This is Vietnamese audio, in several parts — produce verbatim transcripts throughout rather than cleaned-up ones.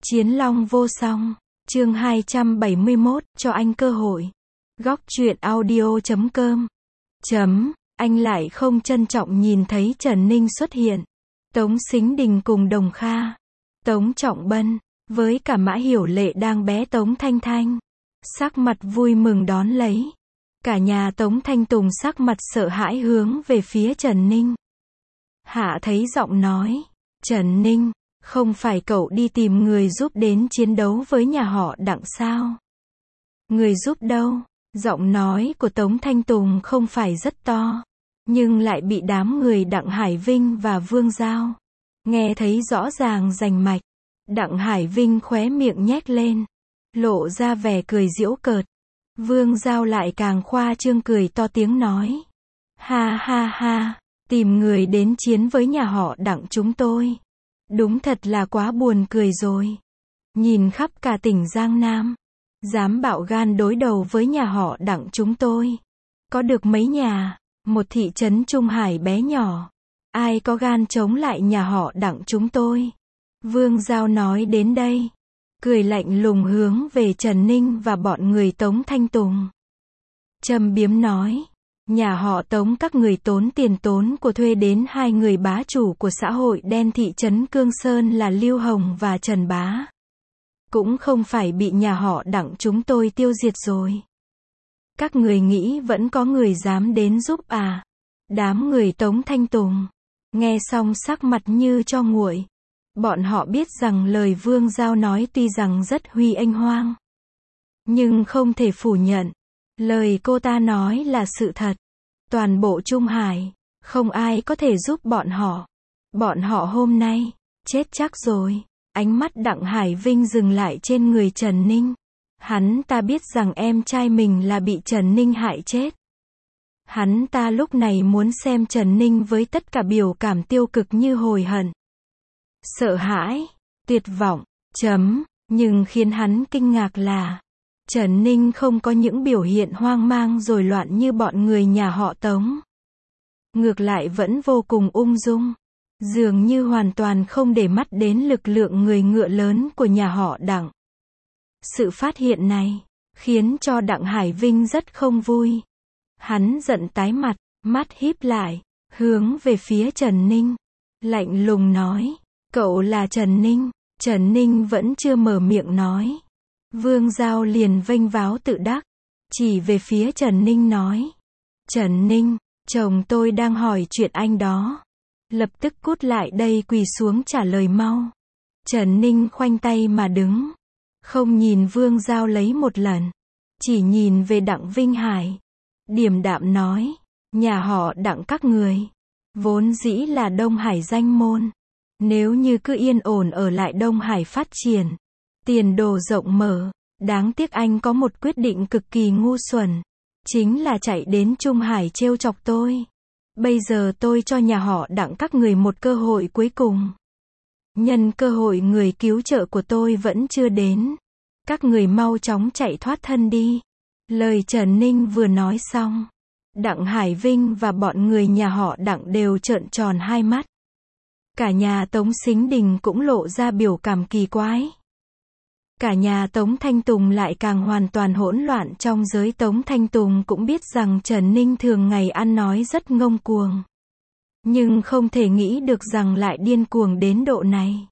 Chiến long vô song. Chương hai trăm bảy mươi mốt, cho anh cơ hội. Góc truyện audio chấm com. Chấm, anh lại không trân trọng nhìn thấy Trần Ninh xuất hiện. Tống Sính Đình cùng Đồng Kha, Tống Trọng Bân, với cả Mã Hiểu Lệ đang bé Tống Thanh Thanh. Sắc mặt vui mừng đón lấy. Cả nhà Tống Thanh Tùng sắc mặt sợ hãi hướng về phía Trần Ninh. Hạ thấy giọng nói, Trần Ninh, không phải cậu đi tìm người giúp đến chiến đấu với nhà họ Đặng sao? Người giúp đâu? Giọng nói của Tống Thanh Tùng không phải rất to, nhưng lại bị đám người Đặng Hải Vinh và Vương Giao nghe thấy rõ ràng rành mạch. Đặng Hải Vinh khóe miệng nhếch lên, lộ ra vẻ cười giễu cợt. Vương Giao lại càng khoa trương cười to tiếng nói, ha ha ha, tìm người đến chiến với nhà họ Đặng chúng tôi. Đúng thật là quá buồn cười rồi. Nhìn khắp cả tỉnh Giang Nam, dám bạo gan đối đầu với nhà họ Đặng chúng tôi. Có được mấy nhà, một thị trấn Trung Hải bé nhỏ. Ai có gan chống lại nhà họ Đặng chúng tôi? Vương Giao nói đến đây, cười lạnh lùng hướng về Trần Ninh và bọn người Tống Thanh Tùng. Châm biếm nói, nhà họ Tống các người tốn tiền tốn của thuê đến hai người bá chủ của xã hội đen thị trấn Cương Sơn là Lưu Hồng và Trần Bá. Cũng không phải bị nhà họ Đặng chúng tôi tiêu diệt rồi. Các người nghĩ vẫn có người dám đến giúp à? Đám người Tống Thanh Tùng nghe xong sắc mặt như cho nguội. Bọn họ biết rằng lời Vương Giao nói tuy rằng rất huy anh hoang, nhưng không thể phủ nhận. Lời cô ta nói là sự thật. Toàn bộ Trung Hải, không ai có thể giúp bọn họ. Bọn họ hôm nay, chết chắc rồi. Ánh mắt Đặng Hải Vinh dừng lại trên người Trần Ninh. Hắn ta biết rằng em trai mình là bị Trần Ninh hại chết. Hắn ta lúc này muốn xem Trần Ninh với tất cả biểu cảm tiêu cực như hồi hận, sợ hãi, tuyệt vọng, chấm. Nhưng khiến hắn kinh ngạc là Trần Ninh không có những biểu hiện hoang mang rồi loạn như bọn người nhà họ Tống. Ngược lại vẫn vô cùng ung dung, dường như hoàn toàn không để mắt đến lực lượng người ngựa lớn của nhà họ Đặng. Sự phát hiện này khiến cho Đặng Hải Vinh rất không vui. Hắn giận tái mặt, mắt híp lại, hướng về phía Trần Ninh, lạnh lùng nói, cậu là Trần Ninh. Trần Ninh vẫn chưa mở miệng nói. Vương Giao liền vênh váo tự đắc, chỉ về phía Trần Ninh nói, Trần Ninh, chồng tôi đang hỏi chuyện anh đó. Lập tức cút lại đây quỳ xuống trả lời mau. Trần Ninh khoanh tay mà đứng, không nhìn Vương Giao lấy một lần, chỉ nhìn về Đặng Vinh Hải, điềm đạm nói, nhà họ Đặng các người, vốn dĩ là Đông Hải danh môn. Nếu như cứ yên ổn ở lại Đông Hải phát triển, tiền đồ rộng mở, đáng tiếc anh có một quyết định cực kỳ ngu xuẩn, chính là chạy đến Trung Hải trêu chọc tôi. Bây giờ tôi cho nhà họ Đặng các người một cơ hội cuối cùng. Nhân cơ hội người cứu trợ của tôi vẫn chưa đến, các người mau chóng chạy thoát thân đi. Lời Trần Ninh vừa nói xong, Đặng Hải Vinh và bọn người nhà họ Đặng đều trợn tròn hai mắt. Cả nhà Tống Sính Đình cũng lộ ra biểu cảm kỳ quái. Cả nhà Tống Thanh Tùng lại càng hoàn toàn hỗn loạn. Trong giới Tống Thanh Tùng cũng biết rằng Trần Ninh thường ngày ăn nói rất ngông cuồng, nhưng không thể nghĩ được rằng lại điên cuồng đến độ này.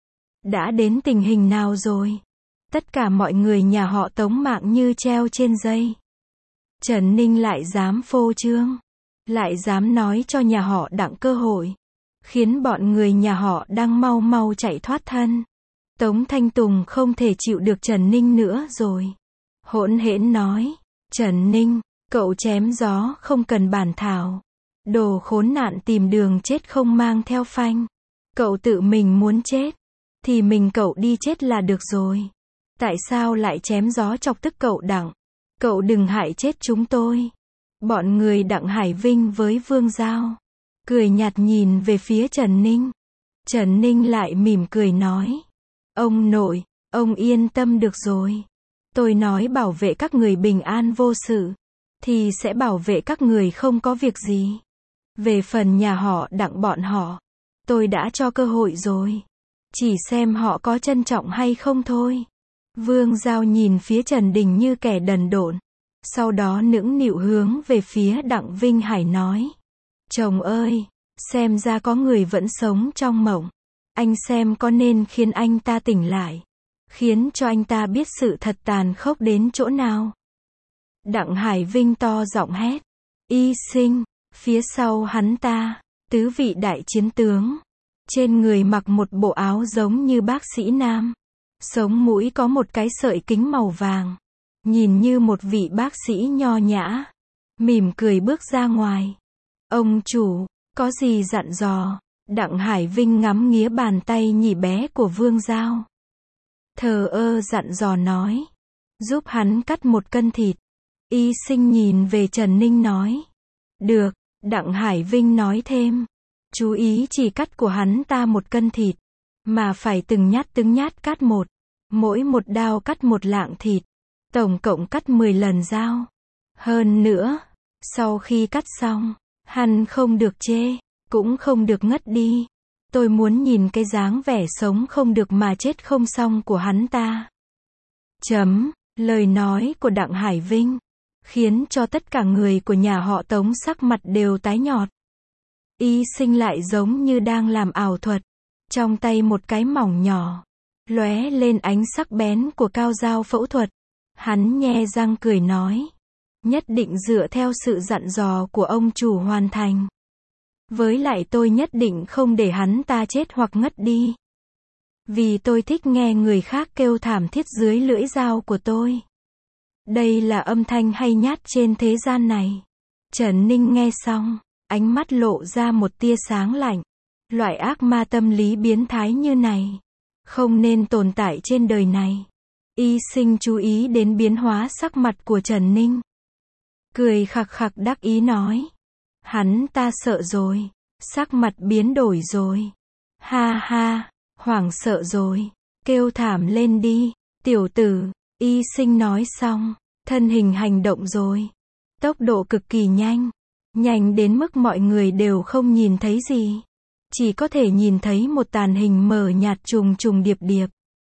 Đã đến tình hình nào rồi? Tất cả mọi người nhà họ Tống mạng như treo trên dây. Trần Ninh lại dám phô trương, lại dám nói cho nhà họ Đặng cơ hội, khiến bọn người nhà họ đang mau mau chạy thoát thân. Tống Thanh Tùng không thể chịu được Trần Ninh nữa rồi. Hỗn hển nói, Trần Ninh, cậu chém gió không cần bản thảo. Đồ khốn nạn tìm đường chết không mang theo phanh. Cậu tự mình muốn chết, thì mình cậu đi chết là được rồi. Tại sao lại chém gió chọc tức cậu Đặng? Cậu đừng hại chết chúng tôi. Bọn người Đặng Hải Vinh với Vương Giao cười nhạt nhìn về phía Trần Ninh. Trần Ninh lại mỉm cười nói, ông nội, ông yên tâm được rồi. Tôi nói bảo vệ các người bình an vô sự, thì sẽ bảo vệ các người không có việc gì. Về phần nhà họ Đặng bọn họ, tôi đã cho cơ hội rồi. Chỉ xem họ có trân trọng hay không thôi. Vương Giao nhìn phía Trần Đình như kẻ đần độn. Sau đó nũng nịu hướng về phía Đặng Vinh Hải nói. Chồng ơi, xem ra có người vẫn sống trong mộng. Anh xem có nên khiến anh ta tỉnh lại. Khiến cho anh ta biết sự thật tàn khốc đến chỗ nào. Đặng Hải Vinh to giọng hét. Y Sinh, phía sau hắn ta, tứ vị đại chiến tướng. Trên người mặc một bộ áo giống như bác sĩ nam. Sống mũi có một cái sợi kính màu vàng. Nhìn như một vị bác sĩ nho nhã. Mỉm cười bước ra ngoài. Ông chủ, có gì dặn dò? Đặng Hải Vinh ngắm nghía bàn tay nhỉ bé của Vương Giao. Thờ ơ dặn dò nói. Giúp hắn cắt một cân thịt. Y Sinh nhìn về Trần Ninh nói. Được, Đặng Hải Vinh nói thêm. Chú ý chỉ cắt của hắn ta một cân thịt. Mà phải từng nhát từng nhát cắt một. Mỗi một đao cắt một lạng thịt. Tổng cộng cắt mười lần dao. Hơn nữa, sau khi cắt xong, hắn không được chê, cũng không được ngất đi. Tôi muốn nhìn cái dáng vẻ sống không được mà chết không xong của hắn ta. Chấm, lời nói của Đặng Hải Vinh khiến cho tất cả người của nhà họ Tống sắc mặt đều tái nhợt. Y Sinh lại giống như đang làm ảo thuật. Trong tay một cái mỏng nhỏ, lóe lên ánh sắc bén của cao dao phẫu thuật. Hắn nhe răng cười nói. Nhất định dựa theo sự dặn dò của ông chủ hoàn thành. Với lại tôi nhất định không để hắn ta chết hoặc ngất đi. Vì tôi thích nghe người khác kêu thảm thiết dưới lưỡi dao của tôi. Đây là âm thanh hay nhất trên thế gian này. Trần Ninh nghe xong, ánh mắt lộ ra một tia sáng lạnh. Loại ác ma tâm lý biến thái như này không nên tồn tại trên đời này. Y Sinh chú ý đến biến hóa sắc mặt của Trần Ninh. Cười khặc khặc đắc ý nói. Hắn ta sợ rồi. Sắc mặt biến đổi rồi. Ha ha, hoảng sợ rồi. Kêu thảm lên đi, tiểu tử. Y Sinh nói xong, thân hình hành động rồi. Tốc độ cực kỳ nhanh. Nhanh đến mức mọi người đều không nhìn thấy gì. Chỉ có thể nhìn thấy một tàn hình mờ nhạt trùng trùng điệp điệp.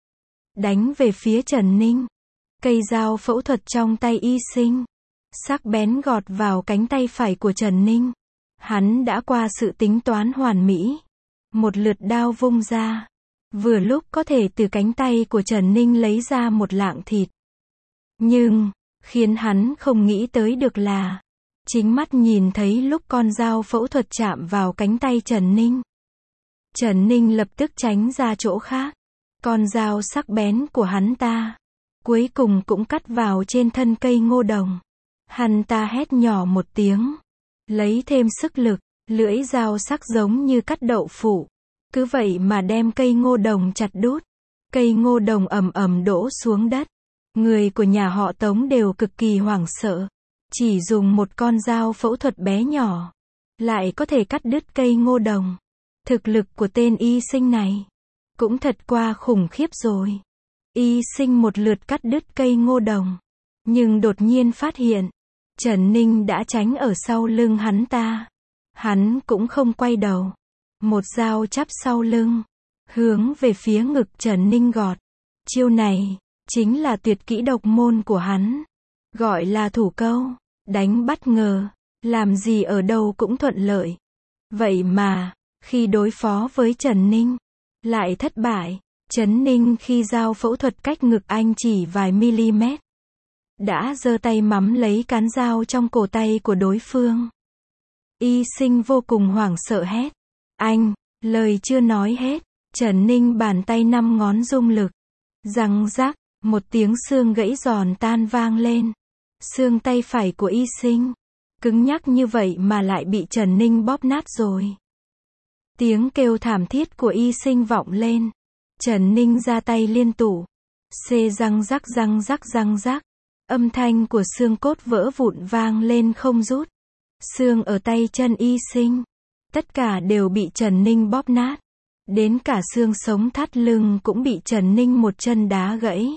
Đánh về phía Trần Ninh. Cây dao phẫu thuật trong tay Y Sinh sắc bén gọt vào cánh tay phải của Trần Ninh. Hắn đã qua sự tính toán hoàn mỹ. Một lượt đao vung ra. Vừa lúc có thể từ cánh tay của Trần Ninh lấy ra một lạng thịt. Nhưng, khiến hắn không nghĩ tới được là, chính mắt nhìn thấy lúc con dao phẫu thuật chạm vào cánh tay Trần Ninh. Trần Ninh lập tức tránh ra chỗ khác. Con dao sắc bén của hắn ta, cuối cùng cũng cắt vào trên thân cây ngô đồng. Hắn ta hét nhỏ một tiếng. Lấy thêm sức lực, lưỡi dao sắc giống như cắt đậu phụ. Cứ vậy mà đem cây ngô đồng chặt đút. Cây ngô đồng ầm ầm đổ xuống đất. Người của nhà họ Tống đều cực kỳ hoảng sợ. Chỉ dùng một con dao phẫu thuật bé nhỏ, lại có thể cắt đứt cây ngô đồng. Thực lực của tên Y Sinh này cũng thật qua khủng khiếp rồi. Y Sinh một lượt cắt đứt cây ngô đồng. Nhưng đột nhiên phát hiện, Trần Ninh đã tránh ở sau lưng hắn ta. Hắn cũng không quay đầu. Một dao chắp sau lưng, hướng về phía ngực Trần Ninh gọt. Chiêu này, chính là tuyệt kỹ độc môn của hắn. Gọi là thủ câu, đánh bất ngờ, làm gì ở đâu cũng thuận lợi. Vậy mà, khi đối phó với Trần Ninh, lại thất bại. Trần Ninh khi dao phẫu thuật cách ngực anh chỉ vài mm, đã giơ tay mắm lấy cán dao trong cổ tay của đối phương. Y Sinh vô cùng hoảng sợ hét. Anh, lời chưa nói hết. Trần Ninh bàn tay năm ngón dung lực. Răng rắc, một tiếng xương gãy giòn tan vang lên. Xương tay phải của Y Sinh, cứng nhắc như vậy mà lại bị Trần Ninh bóp nát rồi. Tiếng kêu thảm thiết của Y Sinh vọng lên. Trần Ninh ra tay liên tục. Xê răng rắc răng rắc răng rắc. Âm thanh của xương cốt vỡ vụn vang lên không dứt. Xương ở tay chân Y Sinh, tất cả đều bị Trần Ninh bóp nát. Đến cả xương sống thắt lưng cũng bị Trần Ninh một chân đá gãy.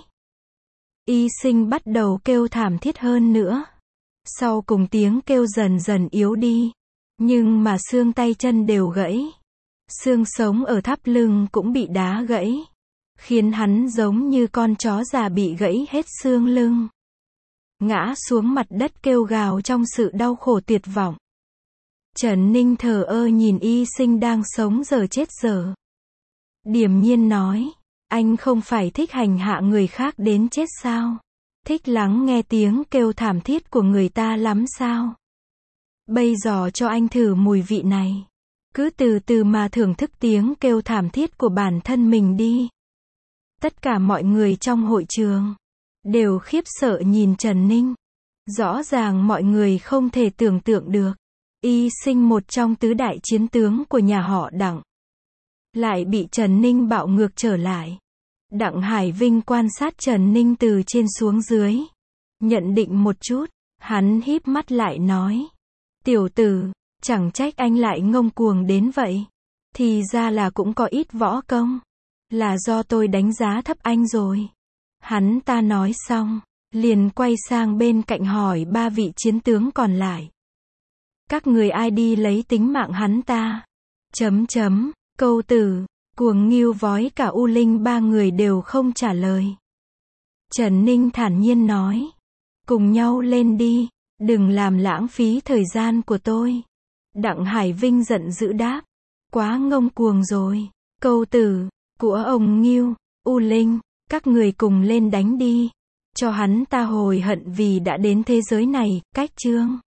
Y Sinh bắt đầu kêu thảm thiết hơn nữa. Sau cùng tiếng kêu dần dần yếu đi. Nhưng mà xương tay chân đều gãy. Xương sống ở thắt lưng cũng bị đá gãy, khiến hắn giống như con chó già bị gãy hết xương lưng. Ngã xuống mặt đất kêu gào trong sự đau khổ tuyệt vọng. Trần Ninh thờ ơ nhìn y sinh đang sống giờ chết giờ. Điềm nhiên nói, anh không phải thích hành hạ người khác đến chết sao? Thích lắng nghe tiếng kêu thảm thiết của người ta lắm sao? Bây giờ cho anh thử mùi vị này. Cứ từ từ mà thưởng thức tiếng kêu thảm thiết của bản thân mình đi. Tất cả mọi người trong hội trường đều khiếp sợ nhìn Trần Ninh. Rõ ràng mọi người không thể tưởng tượng được, y sinh một trong tứ đại chiến tướng của nhà họ Đặng, lại bị Trần Ninh bạo ngược trở lại. Đặng Hải Vinh quan sát Trần Ninh từ trên xuống dưới. Nhận định một chút, hắn híp mắt lại nói. Tiểu tử, chẳng trách anh lại ngông cuồng đến vậy. Thì ra là cũng có ít võ công. Là do tôi đánh giá thấp anh rồi. Hắn ta nói xong, liền quay sang bên cạnh hỏi ba vị chiến tướng còn lại. Các người ai đi lấy tính mạng hắn ta? Chấm chấm, câu tử, Cuồng Ngưu Vói cả U Linh ba người đều không trả lời. Trần Ninh thản nhiên nói. Cùng nhau lên đi, đừng làm lãng phí thời gian của tôi. Đặng Hải Vinh giận dữ đáp. Quá ngông cuồng rồi. Câu tử, của ông Ngưu, U Linh, các người cùng lên đánh đi. Cho hắn ta hồi hận vì đã đến thế giới này. Cách chương